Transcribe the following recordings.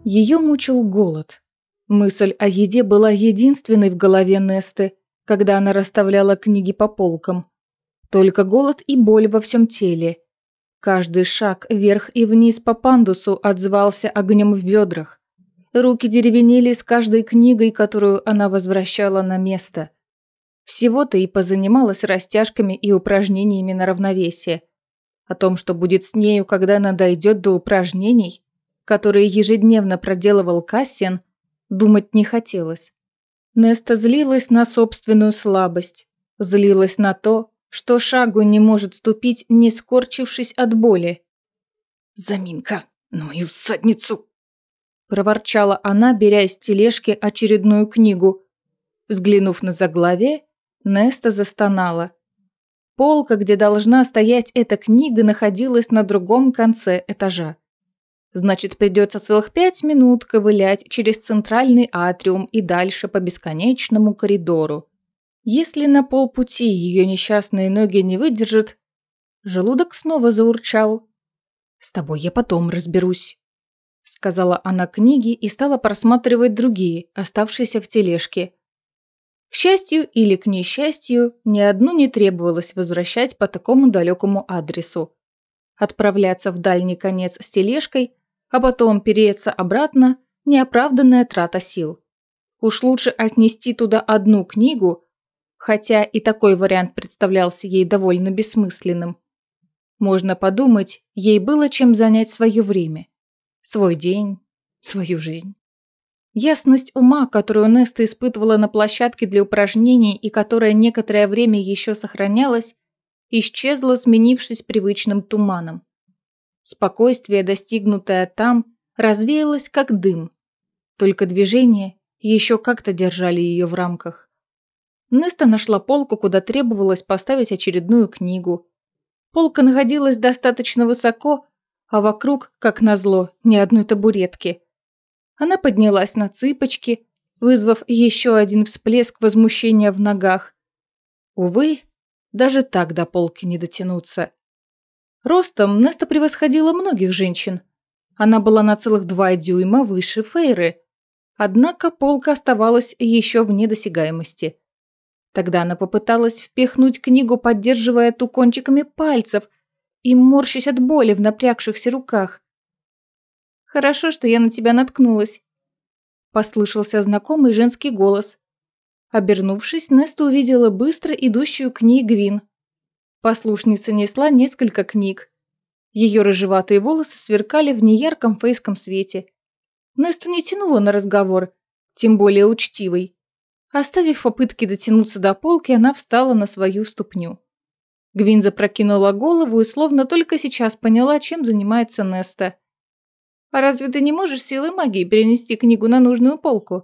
Ее мучил голод. Мысль о еде была единственной в голове Несты, когда она расставляла книги по полкам. Только голод и боль во всем теле. Каждый шаг вверх и вниз по пандусу отзывался огнем в бедрах. Руки деревенели с каждой книгой, которую она возвращала на место. Всего-то и позанималась растяжками и упражнениями на равновесие. О том, что будет с нею, когда она дойдет до упражнений, которые ежедневно проделывал Кассиан, думать не хотелось. Неста злилась на собственную слабость, злилась на то, что шагу не может ступить, не скорчившись от боли. «Заминка на мою задницу!» Проворчала она, беря из тележки очередную книгу. Взглянув на заглавие, Неста застонала. Полка, где должна стоять эта книга, находилась на другом конце этажа. Значит, придется целых 5 минут ковылять через центральный атриум и дальше по бесконечному коридору. Если на полпути ее несчастные ноги не выдержат, желудок снова заурчал. «С тобой я потом разберусь», — сказала она книге и стала просматривать другие, оставшиеся в тележке. К счастью или к несчастью, ни одну не требовалось возвращать по такому далекому адресу. Отправляться в дальний конец с тележкой, а потом переться обратно – неоправданная трата сил. Уж лучше отнести туда одну книгу, хотя и такой вариант представлялся ей довольно бессмысленным. Можно подумать, ей было чем занять свое время, свой день, свою жизнь. Ясность ума, которую Неста испытывала на площадке для упражнений и которая некоторое время еще сохранялась, исчезла, сменившись привычным туманом. Спокойствие, достигнутое там, развеялось как дым. Только движения еще как-то держали ее в рамках. Неста нашла полку, куда требовалось поставить очередную книгу. Полка находилась достаточно высоко, а вокруг, как назло, ни одной табуретки. Она поднялась на цыпочки, вызвав еще один всплеск возмущения в ногах. Увы, даже так до полки не дотянуться. Ростом Неста превосходила многих женщин. Она была на целых 2 дюйма выше Фейры. Однако полка оставалась еще вне досягаемости. Тогда она попыталась впихнуть книгу, поддерживая ту кончиками пальцев и морщась от боли в напрягшихся руках. «Хорошо, что я на тебя наткнулась», – послышался знакомый женский голос. Обернувшись, Неста увидела быстро идущую к ней Гвин. Послушница несла несколько книг. Ее рыжеватые волосы сверкали в неярком фейском свете. Несту не тянуло на разговор, тем более учтивый. Оставив попытки дотянуться до полки, она встала на свою ступню. Гвин запрокинула голову и словно только сейчас поняла, чем занимается Неста. «А разве ты не можешь силой магии перенести книгу на нужную полку?»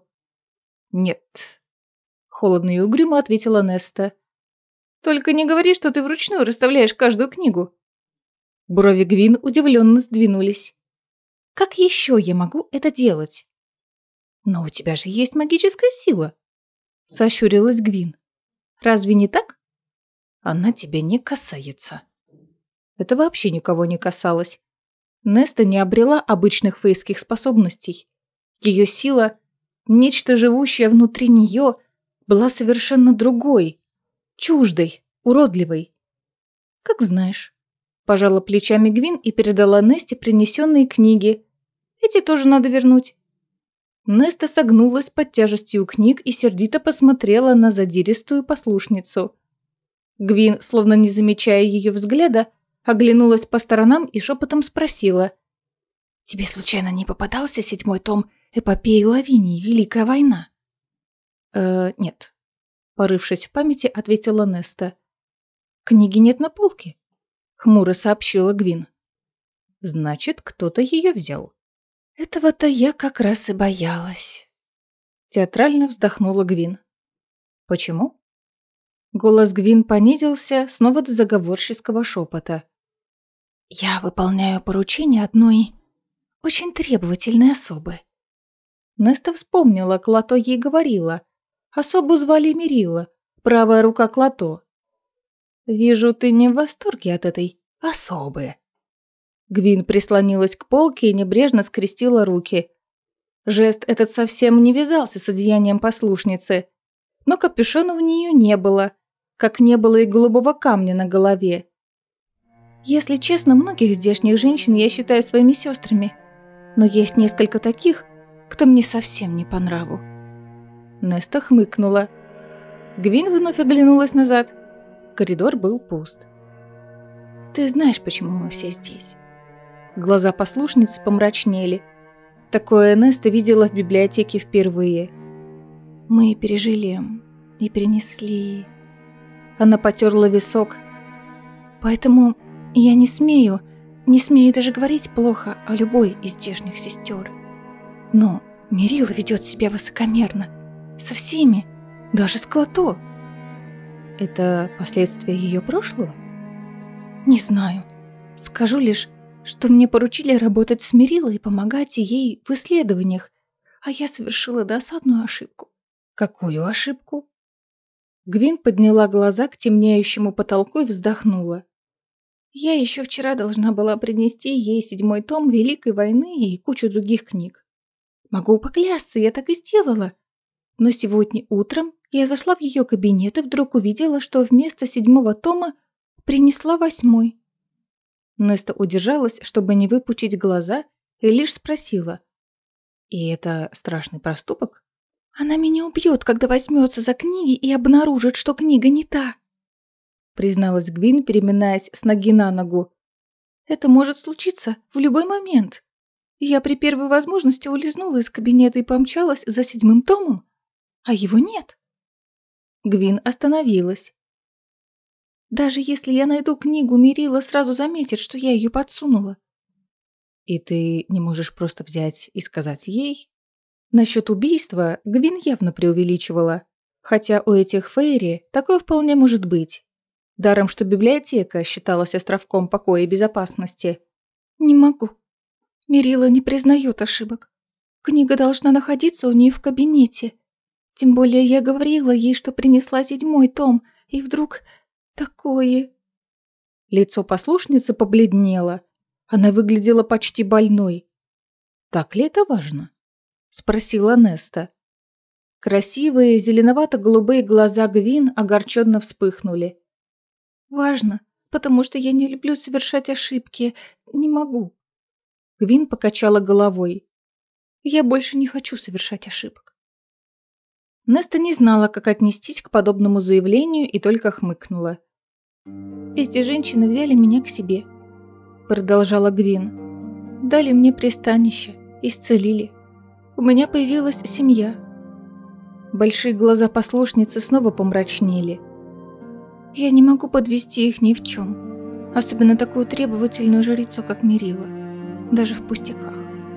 «Нет», – холодно и угрюмо ответила Неста. «Только не говори, что ты вручную расставляешь каждую книгу». Брови Гвин удивленно сдвинулись. «Как еще я могу это делать?» «Но у тебя же есть магическая сила», – сощурилась Гвин. «Разве не так?» «Она тебя не касается». Это вообще никого не касалось. Неста не обрела обычных фейских способностей. Ее сила, нечто живущее внутри нее, была совершенно другой, чуждой, уродливой. «Как знаешь», – пожала плечами Гвин и передала Несте принесенные книги. «Эти тоже надо вернуть». Неста согнулась под тяжестью книг и сердито посмотрела на задиристую послушницу. Гвин, словно не замечая ее взгляда, оглянулась по сторонам и шепотом спросила. «Тебе случайно не попадался 7-й том эпопеи Лавинии «Великая война»?» Нет», – порывшись в памяти, ответила Неста. «Книги нет на полке», – хмуро сообщила Гвин. «Значит, кто-то ее взял». «Этого-то я как раз и боялась», – театрально вздохнула Гвин. «Почему?» Голос Гвин понизился снова до заговорческого шепота. «Я выполняю поручение одной очень требовательной особы». Неста вспомнила, Клато ей говорила. Особу звали Мерила, правая рука Клато. «Вижу, ты не в восторге от этой особы». Гвин прислонилась к полке и небрежно скрестила руки. Жест этот совсем не вязался с одеянием послушницы, но капюшона у нее не было, как не было и голубого камня на голове. Если честно, многих здешних женщин я считаю своими сестрами, но есть несколько таких, кто мне совсем не по нраву. Неста хмыкнула. Гвин вновь оглянулась назад. Коридор был пуст. «Ты знаешь, почему мы все здесь?» Глаза послушницы помрачнели. Такое Неста видела в библиотеке впервые. «Мы пережили и перенесли...» Она потерла висок. «Поэтому я не смею даже говорить плохо о любой из здешних сестер. Но Мерила ведет себя высокомерно. Со всеми, даже с Клото». «Это последствия ее прошлого?» «Не знаю. Скажу лишь, что мне поручили работать с Мерилой и помогать ей в исследованиях, а я совершила досадную ошибку». «Какую ошибку?» Гвин подняла глаза к темнеющему потолку и вздохнула. «Я еще вчера должна была принести ей 7-й том Великой войны и кучу других книг. Могу поклясться, я так и сделала. Но сегодня утром я зашла в ее кабинет и вдруг увидела, что вместо 7-го тома принесла 8-й. Неста удержалась, чтобы не выпучить глаза, и лишь спросила. «И это страшный проступок?» «Она меня убьет, когда возьмется за книги и обнаружит, что книга не та», призналась Гвин, переминаясь с ноги на ногу. «Это может случиться в любой момент. Я при первой возможности улизнула из кабинета и помчалась за 7-м томом, а его нет». Гвин остановилась. «Даже если я найду книгу, Мерила сразу заметит, что я ее подсунула». «И ты не можешь просто взять и сказать ей?» Насчет убийства Гвин явно преувеличивала, хотя у этих Фейри такое вполне может быть. Даром, что библиотека считалась островком покоя и безопасности. «Не могу. Мерила не признает ошибок. Книга должна находиться у нее в кабинете. Тем более я говорила ей, что принесла 7-й том, и вдруг такое...» Лицо послушницы побледнело. Она выглядела почти больной. «Так ли это важно?» – спросила Неста. Красивые зеленовато-голубые глаза Гвин огорченно вспыхнули. «Важно, потому что я не люблю совершать ошибки. Не могу». Гвин покачала головой. «Я больше не хочу совершать ошибок». Неста не знала, как отнестись к подобному заявлению, и только хмыкнула. «Эти женщины взяли меня к себе», – продолжала Гвин. «Дали мне пристанище, исцелили. У меня появилась семья». Большие глаза послушницы снова помрачнели. «Я не могу подвести их ни в чем, особенно такую требовательную жрицу, как Мерила, даже в пустяках».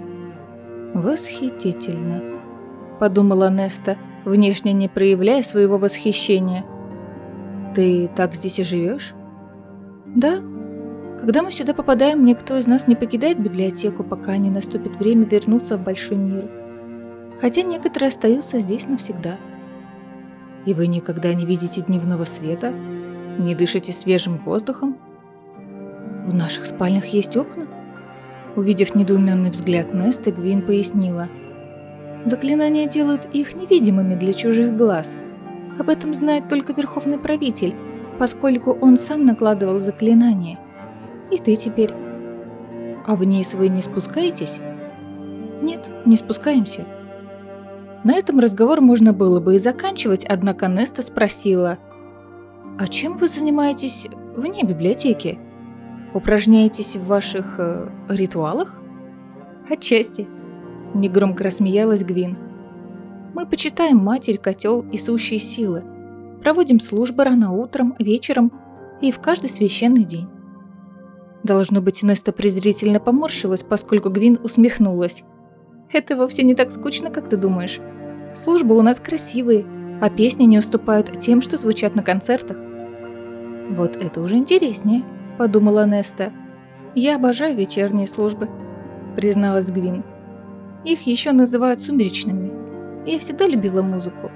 «Восхитительно», – подумала Неста, внешне не проявляя своего восхищения. «Ты так здесь и живешь?» «Да. Когда мы сюда попадаем, никто из нас не покидает библиотеку, пока не наступит время вернуться в большой мир. Хотя некоторые остаются здесь навсегда». «И вы никогда не видите дневного света? Не дышите свежим воздухом?» «В наших спальнях есть окна?» Увидев недоуменный взгляд Несты, Гвин пояснила. «Заклинания делают их невидимыми для чужих глаз. Об этом знает только Верховный Правитель, поскольку он сам накладывал заклинания. И ты теперь». «А вниз вы не спускаетесь?» «Нет, не спускаемся». На этом разговор можно было бы и заканчивать, однако Неста спросила. «А чем вы занимаетесь вне библиотеки? Упражняетесь в ваших ритуалах?» «Отчасти», – негромко рассмеялась Гвин. «Мы почитаем Матерь, Котел и сущие силы. Проводим службы рано утром, вечером и в каждый священный день». Должно быть, Неста презрительно поморщилась, поскольку Гвин усмехнулась. «Это вовсе не так скучно, как ты думаешь. Службы у нас красивые, а песни не уступают тем, что звучат на концертах». «Вот это уже интереснее», – подумала Неста. «Я обожаю вечерние службы», – призналась Гвин. «Их еще называют сумеречными. Я всегда любила музыку.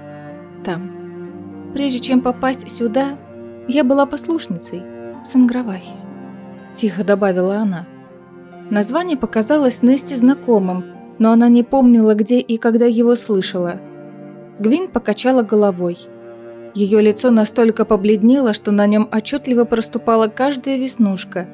Там. Прежде чем попасть сюда, я была послушницей в Сангравахе», – тихо добавила она. Название показалось Несте знакомым, но она не помнила, где и когда его слышала. Гвин покачала головой. Ее лицо настолько побледнело, что на нем отчетливо проступала каждая веснушка.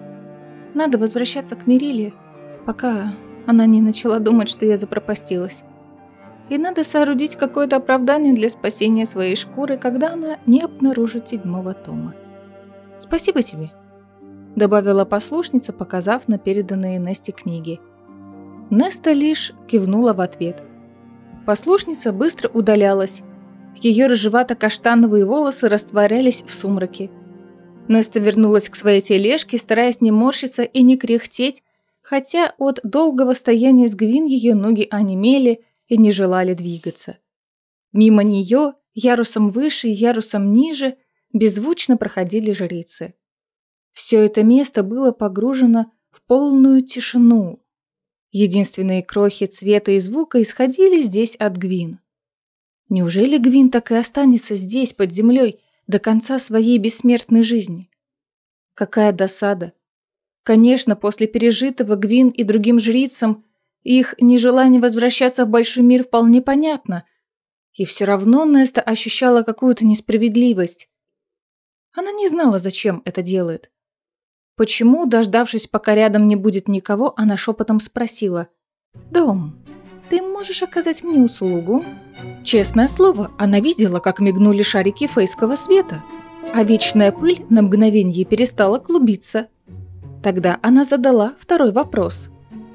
Надо возвращаться к Мериле, пока она не начала думать, что я запропастилась. И надо соорудить какое-то оправдание для спасения своей шкуры, когда она не обнаружит 7-го тома. «Спасибо тебе», — добавила послушница, показав на переданные Несте книги. Неста лишь кивнула в ответ. Послушница быстро удалялась. Ее рыжевато-каштановые волосы растворялись в сумраке. Неста вернулась к своей тележке, стараясь не морщиться и не кряхтеть, хотя от долгого стояния с Гвин ее ноги онемели и не желали двигаться. Мимо нее, ярусом выше и ярусом ниже, беззвучно проходили жрицы. Все это место было погружено в полную тишину. Единственные крохи цвета и звука исходили здесь от Гвин. Неужели Гвин так и останется здесь, под землей, до конца своей бессмертной жизни? Какая досада! Конечно, после пережитого Гвин и другим жрицам их нежелание возвращаться в большой мир вполне понятно, и все равно Неста ощущала какую-то несправедливость. Она не знала, зачем это делает. Почему, дождавшись, пока рядом не будет никого, она шепотом спросила: «Дом, ты можешь оказать мне услугу?» Честное слово, она видела, как мигнули шарики фейского света, а вечная пыль на мгновенье перестала клубиться. Тогда она задала второй вопрос.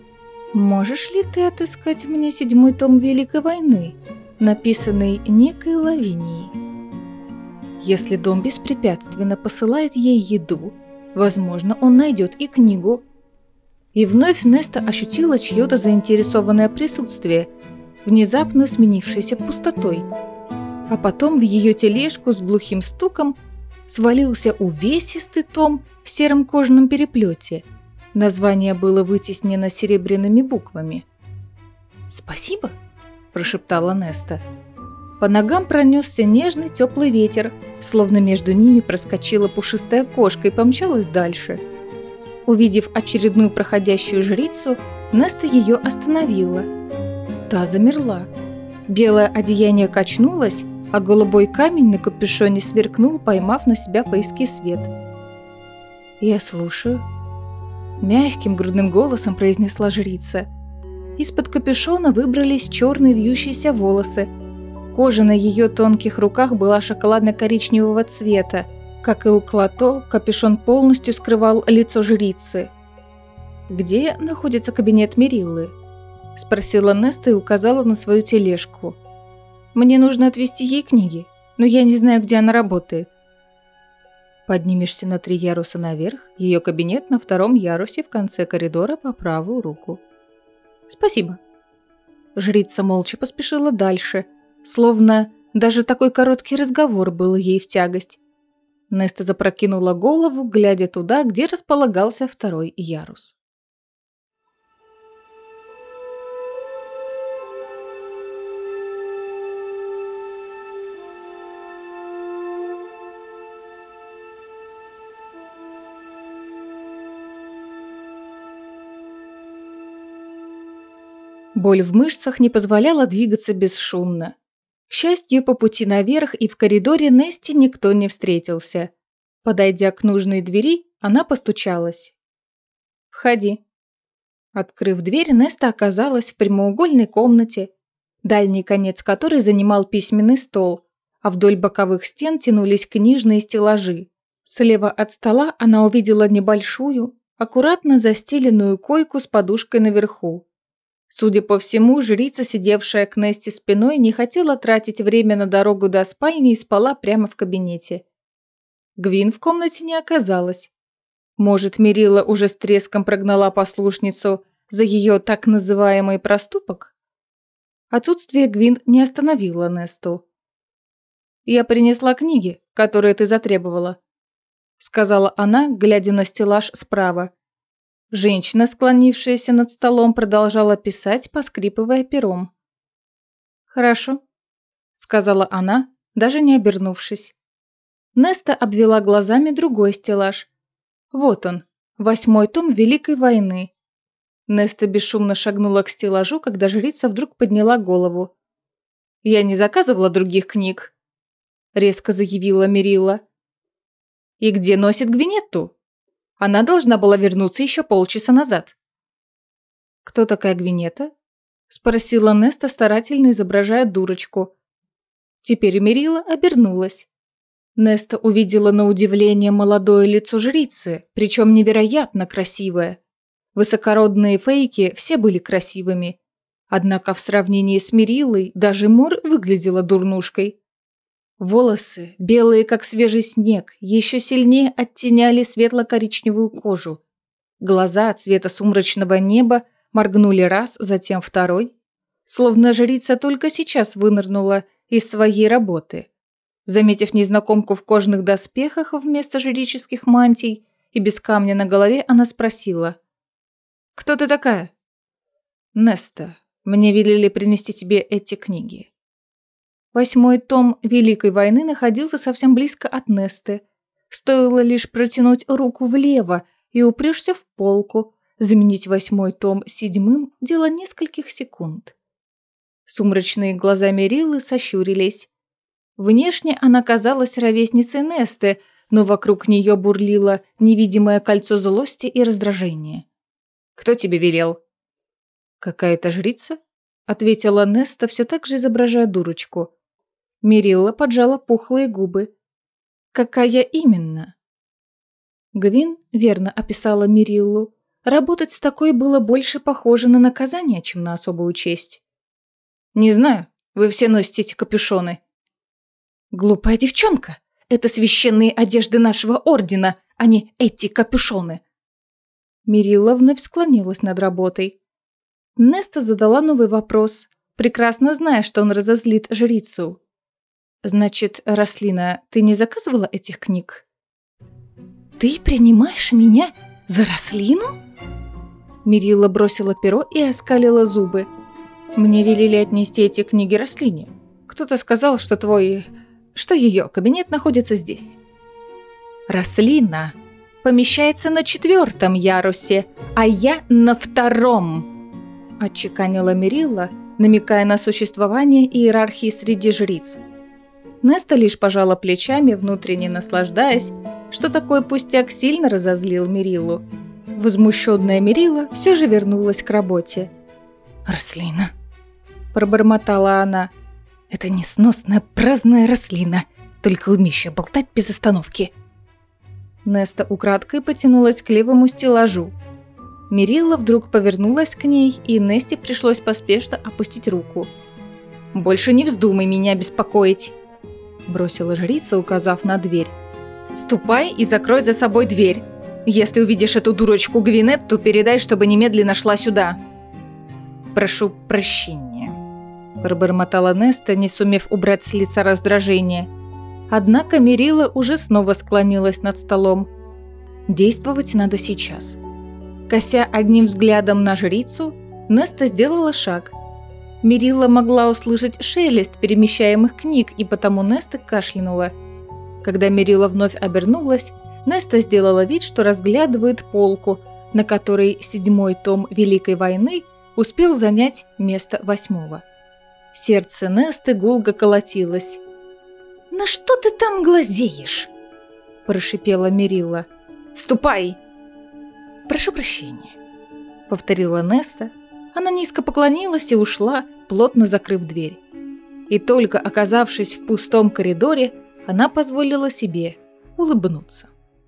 «Можешь ли ты отыскать мне 7-й том Великой войны, написанный некой Лавинией?» Если дом беспрепятственно посылает ей еду, возможно, он найдет и книгу. И вновь Неста ощутила чье-то заинтересованное присутствие, внезапно сменившееся пустотой. А потом в ее тележку с глухим стуком свалился увесистый том в сером кожаном переплете. Название было вытеснено серебряными буквами. «Спасибо», – прошептала Неста. По ногам пронесся нежный теплый ветер, словно между ними проскочила пушистая кошка и помчалась дальше. Увидев очередную проходящую жрицу, Неста ее остановила. Та замерла. Белое одеяние качнулось, а голубой камень на капюшоне сверкнул, поймав на себя фейский свет. «Я слушаю», – мягким грудным голосом произнесла жрица. Из-под капюшона выбрались черные вьющиеся волосы. Кожа на ее тонких руках была шоколадно-коричневого цвета. Как и у Клато, капюшон полностью скрывал лицо жрицы. «Где находится кабинет Мериллы?» – спросила Неста и указала на свою тележку. «Мне нужно отвезти ей книги, но я не знаю, где она работает». Поднимешься на 3 яруса наверх, ее кабинет на 2-м ярусе в конце коридора по правую руку. «Спасибо». Жрица молча поспешила дальше, словно даже такой короткий разговор был ей в тягость. Неста запрокинула голову, глядя туда, где располагался 2-й ярус. Боль в мышцах не позволяла двигаться бесшумно. К счастью, по пути наверх и в коридоре Несте никто не встретился. Подойдя к нужной двери, она постучалась. «Входи». Открыв дверь, Неста оказалась в прямоугольной комнате, дальний конец которой занимал письменный стол, а вдоль боковых стен тянулись книжные стеллажи. Слева от стола она увидела небольшую, аккуратно застеленную койку с подушкой наверху. Судя по всему, жрица, сидевшая к Несте спиной, не хотела тратить время на дорогу до спальни и спала прямо в кабинете. Гвин в комнате не оказалось. Может, Мерилла уже с треском прогнала послушницу за ее так называемый проступок? Отсутствие Гвин не остановило Несту. «Я принесла книги, которые ты затребовала», — сказала она, глядя на стеллаж справа. Женщина, склонившаяся над столом, продолжала писать, поскрипывая пером. «Хорошо», — сказала она, даже не обернувшись. Неста обвела глазами другой стеллаж. Вот он, 8-й том Великой войны. Неста бесшумно шагнула к стеллажу, когда жрица вдруг подняла голову. «Я не заказывала других книг», — резко заявила Мерилла. «И где носит Гвинетту? Она должна была вернуться еще полчаса назад». «Кто такая Гвинетта?» — спросила Неста, старательно изображая дурочку. Теперь Мерилла обернулась. Неста увидела на удивление молодое лицо жрицы, причем невероятно красивое. Высокородные фейки все были красивыми. Однако в сравнении с Мериллой даже Мор выглядела дурнушкой. Волосы, белые как свежий снег, еще сильнее оттеняли светло-коричневую кожу. Глаза цвета сумрачного неба моргнули раз, затем второй. Словно жрица только сейчас вынырнула из своей работы. Заметив незнакомку в кожаных доспехах вместо жреческих мантий и без камня на голове, она спросила: «Кто ты такая?» «Неста. Мне велели принести тебе эти книги». 8-й том Великой войны находился совсем близко от Несты. Стоило лишь протянуть руку влево и упрёшься в полку. Заменить 8-й том 7-м – дело нескольких секунд. Сумрачные глаза Мериллы сощурились. Внешне она казалась ровесницей Несты, но вокруг нее бурлило невидимое кольцо злости и раздражения. «Кто тебе велел?» «Какая-то жрица?» – ответила Неста, все так же изображая дурочку. Мерилла поджала пухлые губы. «Какая именно?» Гвин верно описала Мериллу. Работать с такой было больше похоже на наказание, чем на особую честь. «Не знаю, вы все носите эти капюшоны». «Глупая девчонка! Это священные одежды нашего ордена, а не эти капюшоны!» Мерилла вновь склонилась над работой. Неста задала новый вопрос, прекрасно зная, что он разозлит жрицу. «Значит, Рослина, ты не заказывала этих книг?» «Ты принимаешь меня за Рослину?» Мерилла бросила перо и оскалила зубы. «Мне велели отнести эти книги Рослине. Кто-то сказал, что ее кабинет находится здесь». «Рослина помещается на 4-м ярусе, а я на 2-м», отчеканила Мерилла, намекая на существование иерархии среди жриц. Неста лишь пожала плечами, внутренне наслаждаясь, что такой пустяк сильно разозлил Мериллу. Возмущенная Мерилла все же вернулась к работе. «Рослина», – пробормотала она, – «это несносная праздная Рослина, только умеющая болтать без остановки». Неста украдкой потянулась к левому стеллажу. Мерилла вдруг повернулась к ней, и Несте пришлось поспешно опустить руку. «Больше не вздумай меня беспокоить», – бросила жрица, указав на дверь. «Ступай и закрой за собой дверь. Если увидишь эту дурочку Гвинетту, передай, чтобы немедленно шла сюда». «Прошу прощения», – пробормотала Неста, не сумев убрать с лица раздражение. Однако Мерилла уже снова склонилась над столом. Действовать надо сейчас. Кося одним взглядом на жрицу, Неста сделала шаг. Мерилла могла услышать шелест перемещаемых книг, и потому Неста кашлянула. Когда Мерилла вновь обернулась, Неста сделала вид, что разглядывает полку, на которой 7-й том Великой войны успел занять место 8-го. Сердце Несты гулко колотилось. «На что ты там глазеешь?» – прошипела Мерилла. «Ступай!» «Прошу прощения», – повторила Неста. Она низко поклонилась и ушла, плотно закрыв дверь. И только оказавшись в пустом коридоре, она позволила себе улыбнуться.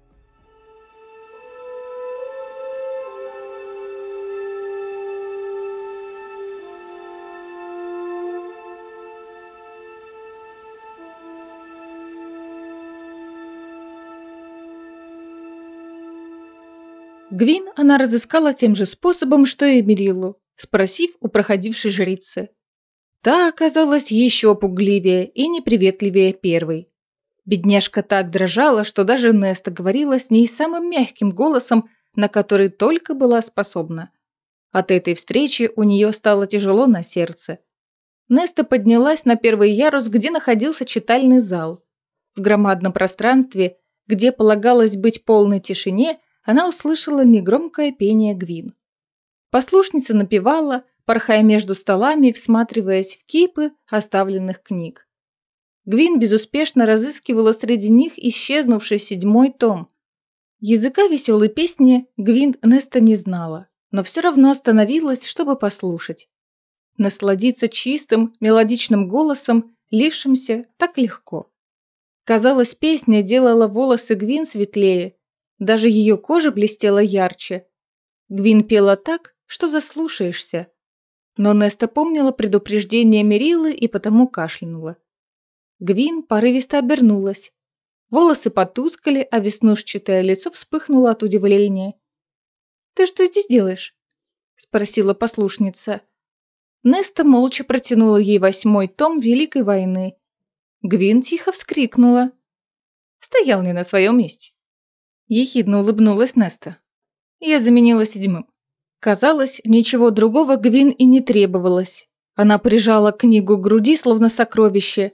Гвин она разыскала тем же способом, что и Мериллу, спросив у проходившей жрицы. Та оказалась еще пугливее и неприветливее первой. Бедняжка так дрожала, что даже Неста говорила с ней самым мягким голосом, на который только была способна. От этой встречи у нее стало тяжело на сердце. Неста поднялась на 1-й ярус, где находился читальный зал. В громадном пространстве, где полагалось быть полной тишине, она услышала негромкое пение Гвин. Послушница напевала, порхая между столами и всматриваясь в кипы оставленных книг. Гвин безуспешно разыскивала среди них исчезнувший 7-й том. Языка веселой песни Гвин Неста не знала, но все равно остановилась, чтобы послушать. Насладиться чистым, мелодичным голосом, лившимся так легко. Казалось, песня делала волосы Гвин светлее, даже ее кожа блестела ярче. Гвин пела так, что заслушаешься. Но Неста помнила предупреждение Мерилы и потому кашлянула. Гвин порывисто обернулась. Волосы потускали, а веснушчатое лицо вспыхнуло от удивления. «Ты что здесь делаешь?» – спросила послушница. Неста молча протянула ей 8-й том Великой войны. Гвин тихо вскрикнула. Стоял не на своем месте. Ехидно улыбнулась Неста. Я заменила 7-м. Казалось, ничего другого Гвин и не требовалось. Она прижала книгу к груди, словно сокровище.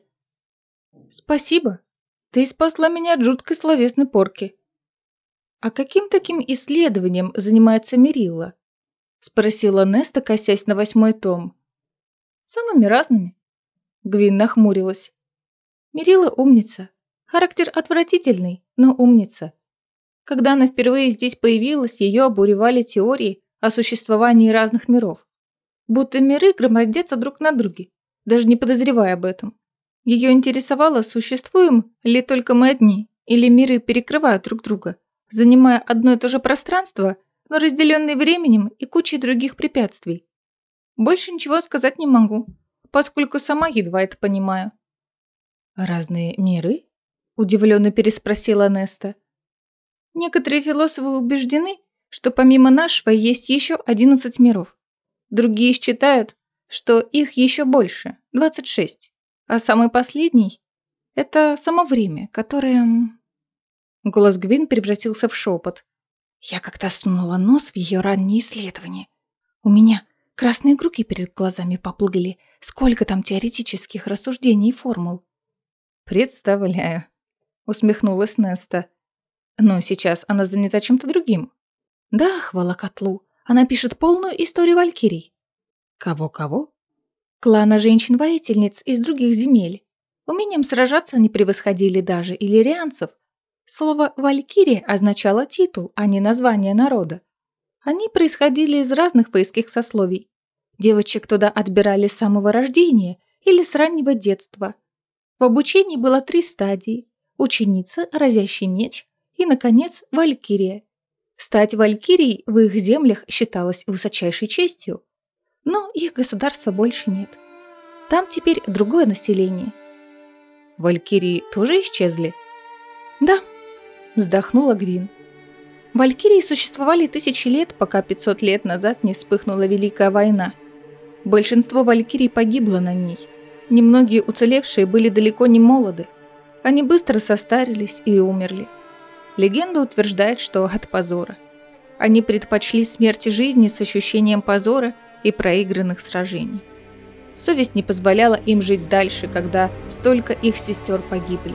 «Спасибо. Ты спасла меня от жуткой словесной порки». «А каким таким исследованием занимается Мерилла?» – спросила Неста, косясь на 8-й том. «Самыми разными». Гвин нахмурилась. Мерилла умница. Характер отвратительный, но умница. Когда она впервые здесь появилась, ее обуревали теории о существовании разных миров. Будто миры громоздятся друг на друге, даже не подозревая об этом. Ее интересовало, существуем ли только мы одни, или миры перекрывают друг друга, занимая одно и то же пространство, но разделенные временем и кучей других препятствий. Больше ничего сказать не могу, поскольку сама едва это понимаю. «Разные миры?» – удивленно переспросила Неста. Некоторые философы убеждены, что помимо нашего есть еще 11 миров. Другие считают, что их еще больше, 26. А самый последний – это само время, которое… Голос Гвин превратился в шепот. Я как-то сунула нос в ее ранние исследования. У меня красные круги перед глазами поплыли. Сколько там теоретических рассуждений и формул. «Представляю», – усмехнулась Неста. «Но сейчас она занята чем-то другим». «Да, хвала котлу. Она пишет полную историю валькирий». «Кого-кого?» «Клана женщин-воительниц из других земель. Умением сражаться они превосходили даже иллирианцев. Слово «валькирия» означало титул, а не название народа. Они происходили из разных поиских сословий. Девочек туда отбирали с самого рождения или с раннего детства. В обучении было 3 стадии – ученица, разящий меч и, наконец, валькирия. Стать валькирией в их землях считалось высочайшей честью. Но их государства больше нет. Там теперь другое население. Валькирии тоже исчезли? Да, вздохнула Гвин. Валькирии существовали 1000 лет, пока 500 лет назад не вспыхнула Великая война. Большинство валькирий погибло на ней. Немногие уцелевшие были далеко не молоды. Они быстро состарились и умерли. Легенда утверждает, что от позора. Они предпочли смерти жизни с ощущением позора и проигранных сражений. Совесть не позволяла им жить дальше, когда столько их сестер погибли.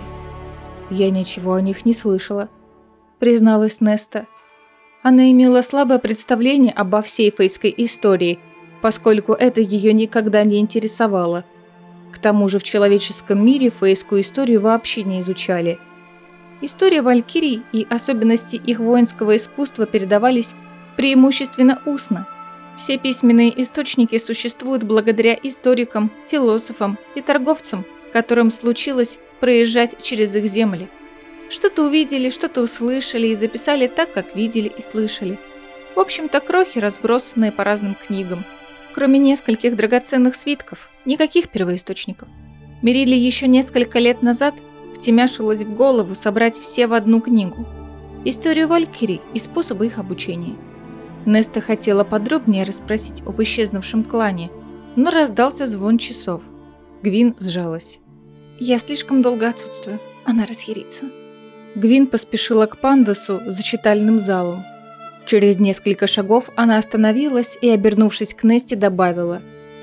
«Я ничего о них не слышала», – призналась Неста. Она имела слабое представление обо всей фейской истории, поскольку это ее никогда не интересовало. К тому же в человеческом мире фейскую историю вообще не изучали. История валькирий и особенности их воинского искусства передавались преимущественно устно. Все письменные источники существуют благодаря историкам, философам и торговцам, которым случилось проезжать через их земли. Что-то увидели, что-то услышали и записали так, как видели и слышали. В общем-то, крохи, разбросанные по разным книгам. Кроме нескольких драгоценных свитков, никаких первоисточников. Мериле еще несколько лет назад втемяшилось в голову собрать все в одну книгу. Историю валькирий и способы их обучения. Неста хотела подробнее расспросить об исчезнувшем клане, но раздался звон часов. Гвин сжалась. «Я слишком долго отсутствую, она расхерится». Гвин поспешила к пандусу за читальным залом. Через несколько шагов она остановилась и, обернувшись к Несте, добавила: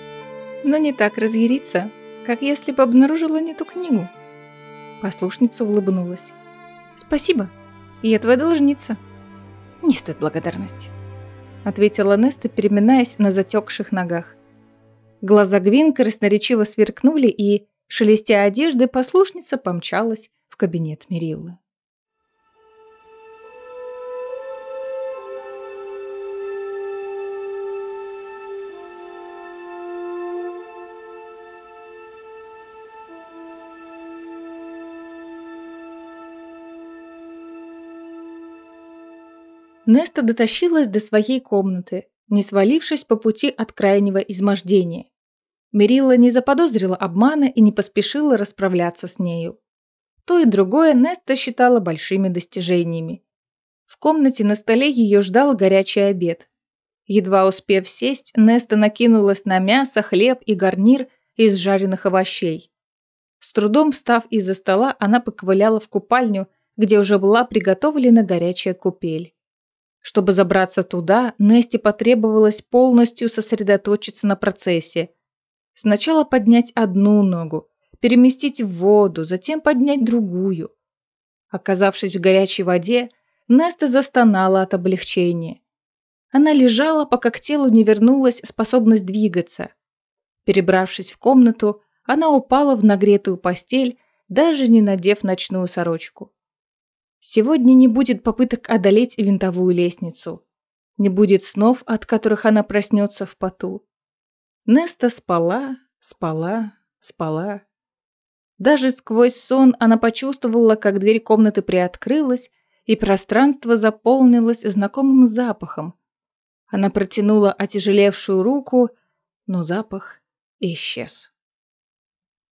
«Но не так разъяриться, как если бы обнаружила не ту книгу». Послушница улыбнулась. «Спасибо, я твоя должница». «Не стоит благодарности». – ответила Неста, переминаясь на затекших ногах. Глаза Гвин красноречиво сверкнули, и, шелестя одежды, послушница помчалась в кабинет Мериллы. Неста дотащилась до своей комнаты, не свалившись по пути от крайнего измождения. Мерилла не заподозрила обмана и не поспешила расправляться с нею. То и другое Неста считала большими достижениями. В комнате на столе ее ждал горячий обед. Едва успев сесть, Неста накинулась на мясо, хлеб и гарнир из жареных овощей. С трудом встав из-за стола, она поковыляла в купальню, где уже была приготовлена горячая купель. Чтобы забраться туда, Несте потребовалось полностью сосредоточиться на процессе. Сначала поднять одну ногу, переместить в воду, затем поднять другую. Оказавшись в горячей воде, Неста застонала от облегчения. Она лежала, пока к телу не вернулась способность двигаться. Перебравшись в комнату, она упала в нагретую постель, даже не надев ночную сорочку. Сегодня не будет попыток одолеть винтовую лестницу. Не будет снов, от которых она проснется в поту. Неста спала, спала, спала. Даже сквозь сон она почувствовала, как дверь комнаты приоткрылась, и пространство заполнилось знакомым запахом. Она протянула отяжелевшую руку, но запах исчез.